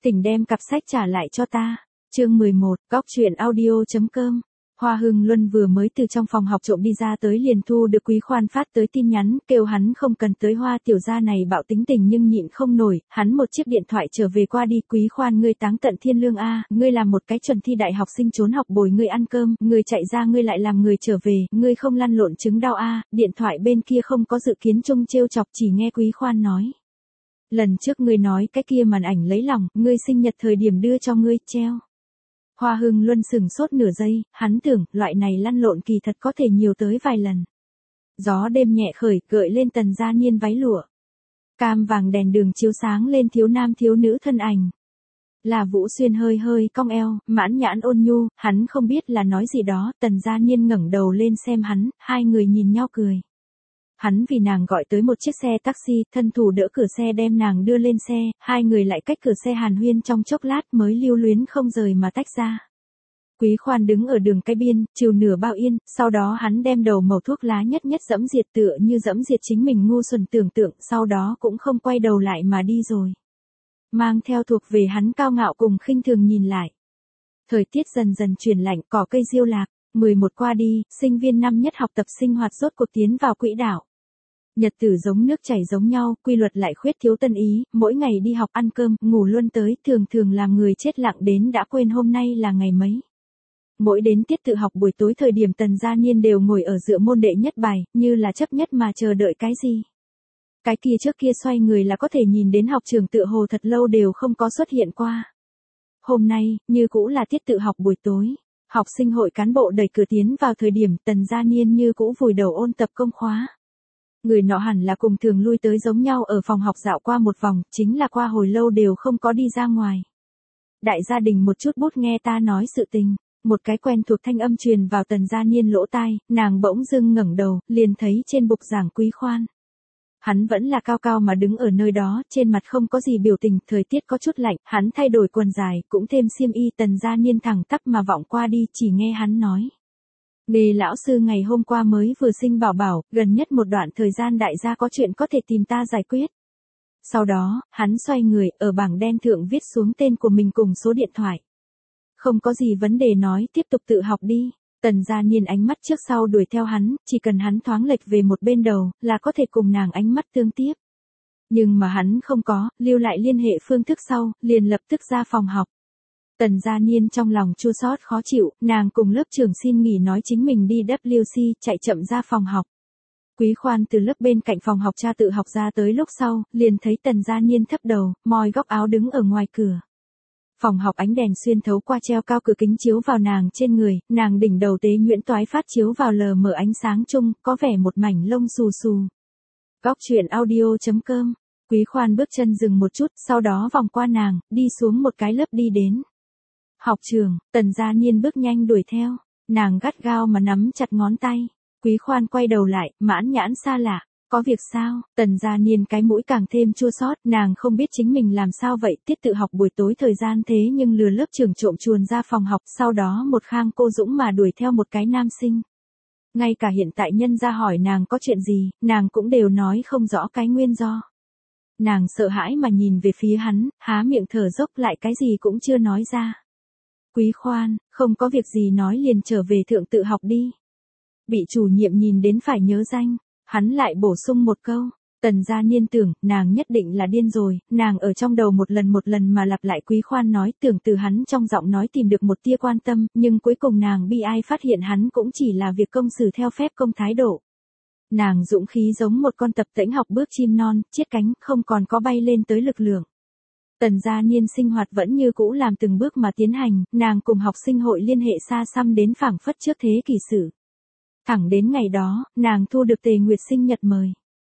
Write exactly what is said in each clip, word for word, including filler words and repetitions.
Tỉnh đem cặp sách trả lại cho ta. Chương mười một, góc truyện audio.com. Hoa Hưng Luân vừa mới từ trong phòng học trộm đi ra tới liền thu được Quý Khoan phát tới tin nhắn, kêu hắn không cần tới Hoa tiểu gia này bạo tính tình nhưng nhịn không nổi, hắn một chiếc điện thoại trở về qua đi. Quý Khoan, ngươi táng tận thiên lương a, ngươi làm một cái chuẩn thi đại học sinh trốn học bồi ngươi ăn cơm, ngươi chạy ra ngươi lại làm người trở về, ngươi không lăn lộn chứng đau a. Điện thoại bên kia không có dự kiến chung trêu chọc, chỉ nghe Quý Khoan nói. Lần trước ngươi nói cái kia màn ảnh lấy lòng, ngươi sinh nhật thời điểm đưa cho ngươi, treo. Hoa Hưng Luân sừng sốt nửa giây, hắn tưởng, loại này lăn lộn kỳ thật có thể nhiều tới vài lần. Gió đêm nhẹ khởi, gợi lên Tần Gia Niên váy lụa. Cam vàng đèn đường chiếu sáng lên thiếu nam thiếu nữ thân ảnh. Là Vũ Xuyên hơi hơi cong eo, mãn nhãn ôn nhu, hắn không biết là nói gì đó, Tần Gia Niên ngẩng đầu lên xem hắn, hai người nhìn nhau cười. Hắn vì nàng gọi tới một chiếc xe taxi, thân thủ đỡ cửa xe đem nàng đưa lên xe, hai người lại cách cửa xe hàn huyên trong chốc lát mới lưu luyến không rời mà tách ra. Quý Khoan đứng ở đường cái biên, chịu nửa bao yên, sau đó hắn đem đầu mẩu thuốc lá nhất nhất dẫm diệt tựa như dẫm diệt chính mình ngu xuẩn tưởng tượng, sau đó cũng không quay đầu lại mà đi rồi. Mang theo thuộc về hắn cao ngạo cùng khinh thường nhìn lại. Thời tiết dần dần chuyển lạnh, cỏ cây diêu lạc, mười một qua đi, sinh viên năm nhất học tập sinh hoạt rốt cuộc tiến vào quỹ đạo. Nhật tử giống nước chảy giống nhau, quy luật lại khuyết thiếu tân ý, mỗi ngày đi học ăn cơm, ngủ luôn tới, thường thường làm người chết lặng đến đã quên hôm nay là ngày mấy. Mỗi đến tiết tự học buổi tối thời điểm Tần Gia Niên đều ngồi ở dựa môn đệ nhất bài, như là chấp nhất mà chờ đợi cái gì. Cái kia trước kia xoay người là có thể nhìn đến học trường tựa hồ thật lâu đều không có xuất hiện qua. Hôm nay, như cũ là tiết tự học buổi tối. Học sinh hội cán bộ đẩy cửa tiến vào thời điểm Tần Gia Niên như cũ vùi đầu ôn tập công khóa. Người nọ hẳn là cùng thường lui tới giống nhau ở phòng học dạo qua một vòng, chính là qua hồi lâu đều không có đi ra ngoài. Đại gia đình một chút bút nghe ta nói sự tình, một cái quen thuộc thanh âm truyền vào Tần Gia Niên lỗ tai, nàng bỗng dưng ngẩng đầu, liền thấy trên bục giảng Quý Khoan. Hắn vẫn là cao cao mà đứng ở nơi đó, trên mặt không có gì biểu tình, thời tiết có chút lạnh, hắn thay đổi quần dài, cũng thêm xiêm y. Tần Gia Niên thẳng tắp mà vọng qua đi, chỉ nghe hắn nói. Nghề lão sư ngày hôm qua mới vừa sinh bảo bảo, gần nhất một đoạn thời gian đại gia có chuyện có thể tìm ta giải quyết. Sau đó, hắn xoay người, ở bảng đen thượng viết xuống tên của mình cùng số điện thoại. Không có gì vấn đề nói, tiếp tục tự học đi. Tần Gia Niên ánh mắt trước sau đuổi theo hắn, chỉ cần hắn thoáng lệch về một bên đầu, là có thể cùng nàng ánh mắt tương tiếp. Nhưng mà hắn không có, lưu lại liên hệ phương thức sau, liền lập tức ra phòng học. Tần Gia Niên trong lòng chua xót khó chịu, nàng cùng lớp trưởng xin nghỉ nói chính mình đi W C, chạy chậm ra phòng học. Quý Khoan từ lớp bên cạnh phòng học tra tự học ra tới lúc sau, liền thấy Tần Gia Niên thấp đầu, moi góc áo đứng ở ngoài cửa. Phòng học ánh đèn xuyên thấu qua treo cao cửa kính chiếu vào nàng trên người, nàng đỉnh đầu tế nhuyễn toái phát chiếu vào lờ mờ ánh sáng chung, có vẻ một mảnh lông xù xù. Góc truyện audio.com. Quý Khoan bước chân dừng một chút, sau đó vòng qua nàng, đi xuống một cái lớp đi đến. Học trường, Tần Gia Niên bước nhanh đuổi theo, nàng gắt gao mà nắm chặt ngón tay. Quý Khoan quay đầu lại, mãn nhãn xa lạ, có việc sao? Tần Gia Niên cái mũi càng thêm chua xót, nàng không biết chính mình làm sao vậy, tiết tự học buổi tối thời gian thế nhưng lừa lớp trưởng trộm chuồn ra phòng học, sau đó một khang cô dũng mà đuổi theo một cái nam sinh. Ngay cả hiện tại nhân ra hỏi nàng có chuyện gì, nàng cũng đều nói không rõ cái nguyên do. Nàng sợ hãi mà nhìn về phía hắn, há miệng thở dốc lại cái gì cũng chưa nói ra. Quý Khoan, không có việc gì nói liền trở về thượng tự học đi. Bị chủ nhiệm nhìn đến phải nhớ danh, hắn lại bổ sung một câu. Tần Gia Niên tưởng, nàng nhất định là điên rồi, nàng ở trong đầu một lần một lần mà lặp lại Quý Khoan nói, tưởng từ hắn trong giọng nói tìm được một tia quan tâm, nhưng cuối cùng nàng bi ai phát hiện hắn cũng chỉ là việc công xử theo phép công thái độ. Nàng dũng khí giống một con tập tễnh học bước chim non, chiết cánh, không còn có bay lên tới lực lượng. Tần Gia Niên sinh hoạt vẫn như cũ làm từng bước mà tiến hành, nàng cùng học sinh hội liên hệ xa xăm đến phảng phất trước thế kỷ sử. Thẳng đến ngày đó, nàng thu được Tề Nguyệt sinh nhật mời.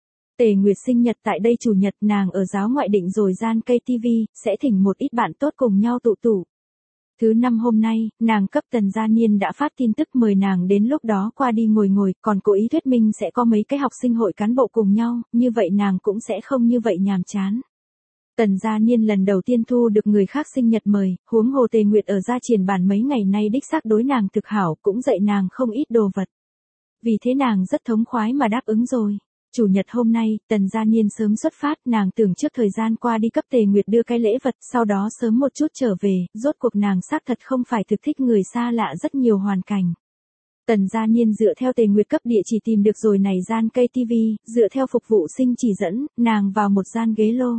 Tề Nguyệt sinh nhật tại đây chủ nhật, nàng ở giáo ngoại định rồi gian cây ti vi, sẽ thỉnh một ít bạn tốt cùng nhau tụ tụ. Thứ năm hôm nay, nàng cấp Tần Gia Niên đã phát tin tức mời nàng đến lúc đó qua đi ngồi ngồi, còn cố ý thuyết minh sẽ có mấy cái học sinh hội cán bộ cùng nhau, như vậy nàng cũng sẽ không như vậy nhàm chán. Tần Gia Niên lần đầu tiên thu được người khác sinh nhật mời, huống hồ Tề Nguyệt ở gia triển bản mấy ngày nay đích xác đối nàng thực hảo, cũng dạy nàng không ít đồ vật. Vì thế nàng rất thống khoái mà đáp ứng rồi. Chủ nhật hôm nay, Tần Gia Niên sớm xuất phát, nàng tưởng trước thời gian qua đi cấp Tề Nguyệt đưa cái lễ vật, sau đó sớm một chút trở về, rốt cuộc nàng xác thật không phải thực thích người xa lạ rất nhiều hoàn cảnh. Tần Gia Niên dựa theo Tề Nguyệt cấp địa chỉ tìm được rồi này gian cây tivi, dựa theo phục vụ sinh chỉ dẫn, nàng vào một gian ghế lô.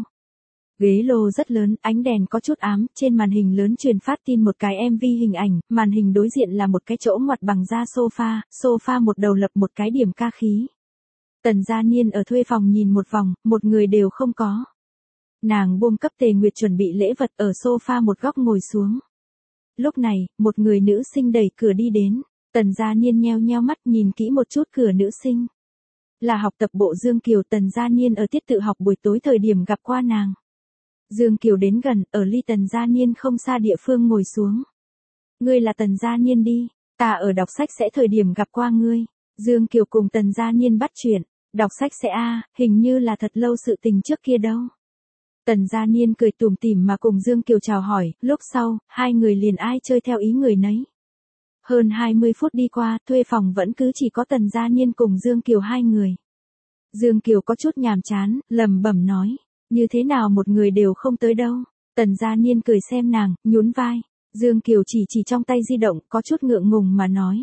Ghế lô rất lớn, ánh đèn có chút ám, trên màn hình lớn truyền phát tin một cái em vê hình ảnh, màn hình đối diện là một cái chỗ ngoặt bằng da sofa, sofa một đầu lập một cái điểm ca khí. Tần Gia Niên ở thuê phòng nhìn một vòng, một người đều không có. Nàng buông cấp Tề Nguyệt chuẩn bị lễ vật ở sofa một góc ngồi xuống. Lúc này, một người nữ sinh đẩy cửa đi đến. Tần Gia Niên nheo nheo mắt nhìn kỹ một chút cửa nữ sinh. Là học tập bộ Dương Kiều. Tần Gia Niên ở tiết tự học buổi tối thời điểm gặp qua nàng. Dương Kiều đến gần, ở ly Tần Gia Niên không xa địa phương ngồi xuống. Ngươi là Tần Gia Niên đi, ta ở đọc sách sẽ thời điểm gặp qua ngươi. Dương Kiều cùng Tần Gia Niên bắt chuyện, đọc sách sẽ a, à, hình như là thật lâu sự tình trước kia đâu. Tần Gia Niên cười tủm tỉm mà cùng Dương Kiều chào hỏi, lúc sau, hai người liền ai chơi theo ý người nấy. Hơn hai mươi phút đi qua, thuê phòng vẫn cứ chỉ có Tần Gia Niên cùng Dương Kiều hai người. Dương Kiều có chút nhàm chán, lẩm bẩm nói, như thế nào một người đều không tới đâu. Tần Gia Niên cười xem nàng, nhún vai. Dương Kiều chỉ chỉ trong tay di động, có chút ngượng ngùng mà nói.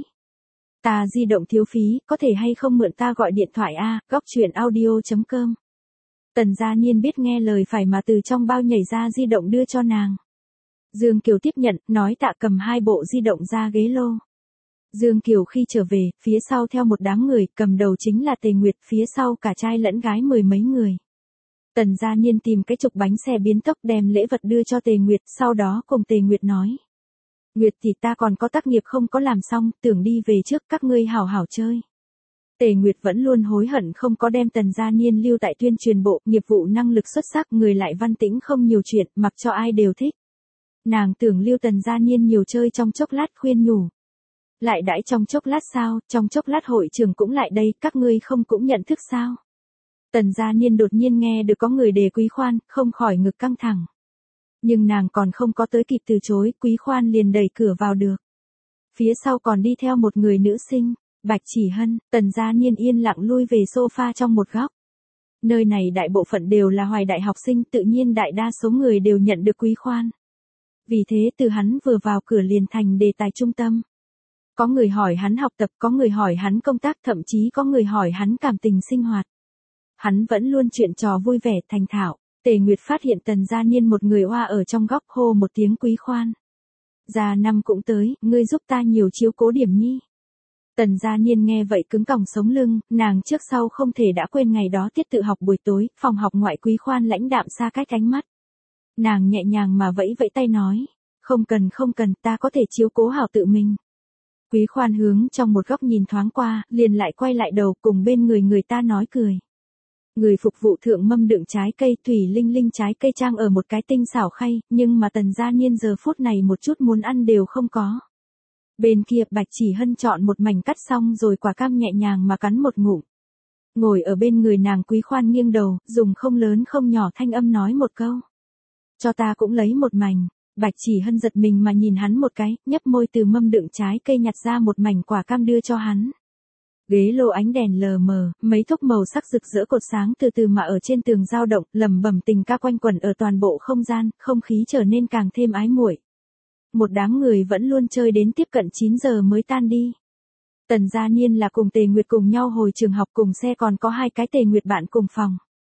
Ta di động thiếu phí, có thể hay không mượn ta gọi điện thoại a, góc truyện audio chấm com. Tần Gia Niên biết nghe lời phải mà từ trong bao nhảy ra di động đưa cho nàng. Dương Kiều tiếp nhận, nói tạ cầm hai bộ di động ra ghế lô. Dương Kiều khi trở về, phía sau theo một đám người, cầm đầu chính là Tề Nguyệt, phía sau cả trai lẫn gái mười mấy người. Tần Gia Niên tìm cái trục bánh xe biến tốc đem lễ vật đưa cho Tề Nguyệt, sau đó cùng Tề Nguyệt nói. Nguyệt thì ta còn có tác nghiệp không có làm xong, tưởng đi về trước, các ngươi hảo hảo chơi. Tề Nguyệt vẫn luôn hối hận không có đem Tần Gia Niên lưu tại tuyên truyền bộ, nghiệp vụ năng lực xuất sắc, người lại văn tĩnh không nhiều chuyện, mặc cho ai đều thích. Nàng tưởng lưu Tần Gia Niên nhiều chơi trong chốc lát khuyên nhủ. Lại đãi trong chốc lát sao, trong chốc lát hội trưởng cũng lại đây, các ngươi không cũng nhận thức sao. Tần Gia Niên đột nhiên nghe được có người đề Quý Khoan, không khỏi ngực căng thẳng. Nhưng nàng còn không có tới kịp từ chối, Quý Khoan liền đẩy cửa vào được. Phía sau còn đi theo một người nữ sinh, Bạch Chỉ Hân. Tần Gia Niên yên lặng lui về sofa trong một góc. Nơi này đại bộ phận đều là hoài đại học sinh, tự nhiên đại đa số người đều nhận được Quý Khoan. Vì thế từ hắn vừa vào cửa liền thành đề tài trung tâm. Có người hỏi hắn học tập, có người hỏi hắn công tác, thậm chí có người hỏi hắn cảm tình sinh hoạt. Hắn vẫn luôn chuyện trò vui vẻ thành thạo. Tề Nguyệt phát hiện Tần Gia Niên một người oa ở trong góc, hô một tiếng Quý Khoan. Gia năm cũng tới, ngươi giúp ta nhiều chiếu cố điểm nhi. Tần Gia Niên nghe vậy cứng còng sống lưng, nàng trước sau không thể đã quên ngày đó tiết tự học buổi tối, phòng học ngoại Quý Khoan lãnh đạm xa cách ánh mắt. Nàng nhẹ nhàng mà vẫy vẫy tay nói, không cần không cần, ta có thể chiếu cố hảo tự mình. Quý Khoan hướng trong một góc nhìn thoáng qua, liền lại quay lại đầu cùng bên người người ta nói cười. Người phục vụ thượng mâm đựng trái cây, thủy linh linh trái cây trang ở một cái tinh xảo khay, nhưng mà Tần Gia Niên giờ phút này một chút muốn ăn đều không có. Bên kia Bạch Chỉ Hân chọn một mảnh cắt xong rồi quả cam nhẹ nhàng mà cắn một ngụm. Ngồi ở bên người nàng Quý Khoan nghiêng đầu, dùng không lớn không nhỏ thanh âm nói một câu. Cho ta cũng lấy một mảnh. Bạch Chỉ Hân giật mình mà nhìn hắn một cái, nhấp môi từ mâm đựng trái cây nhặt ra một mảnh quả cam đưa cho hắn. Ghế lô ánh đèn lờ mờ, mấy thốc màu sắc rực rỡ cột sáng từ từ mà ở trên tường dao động, lẩm bẩm tình ca quanh quẩn ở toàn bộ không gian, không khí trở nên càng thêm ái muội. Một đám người vẫn luôn chơi đến tiếp cận chín giờ mới tan đi. Tần Gia Niên là cùng Tề Nguyệt cùng nhau hồi trường học, cùng xe còn có hai cái Tề Nguyệt bạn cùng phòng.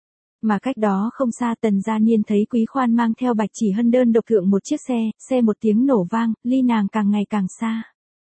Mà cách đó không xa Tần Gia Niên thấy Quý Khoan mang theo Bạch Chỉ Hân đơn độc thượng một chiếc xe, xe một tiếng nổ vang, ly nàng càng ngày càng xa.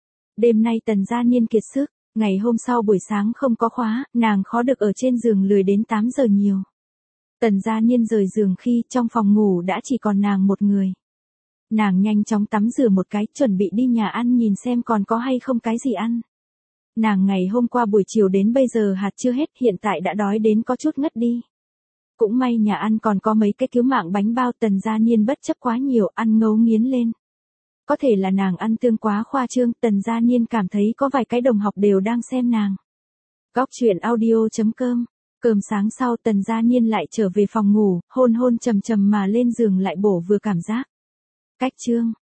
Đêm nay Tần Gia Niên kiệt sức, ngày hôm sau buổi sáng không có khóa, nàng khó được ở trên giường lười đến tám giờ nhiều. Tần Gia Niên rời giường khi trong phòng ngủ đã chỉ còn nàng một người. Nàng nhanh chóng tắm rửa một cái, chuẩn bị đi nhà ăn nhìn xem còn có hay không cái gì ăn. Nàng ngày hôm qua buổi chiều đến bây giờ hạt chưa hết, hiện tại đã đói đến có chút ngất đi. Cũng may nhà ăn còn có mấy cái cứu mạng bánh bao. Tần Gia Niên bất chấp quá nhiều, ăn ngấu nghiến lên. Có thể là nàng ăn tương quá khoa trương, Tần Gia Niên cảm thấy có vài cái đồng học đều đang xem nàng. Góc truyện audio chấm com. Cơm sáng sau Tần Gia Niên lại trở về phòng ngủ, hôn hôn trầm trầm mà lên giường lại bổ vừa cảm giác. Cách chương.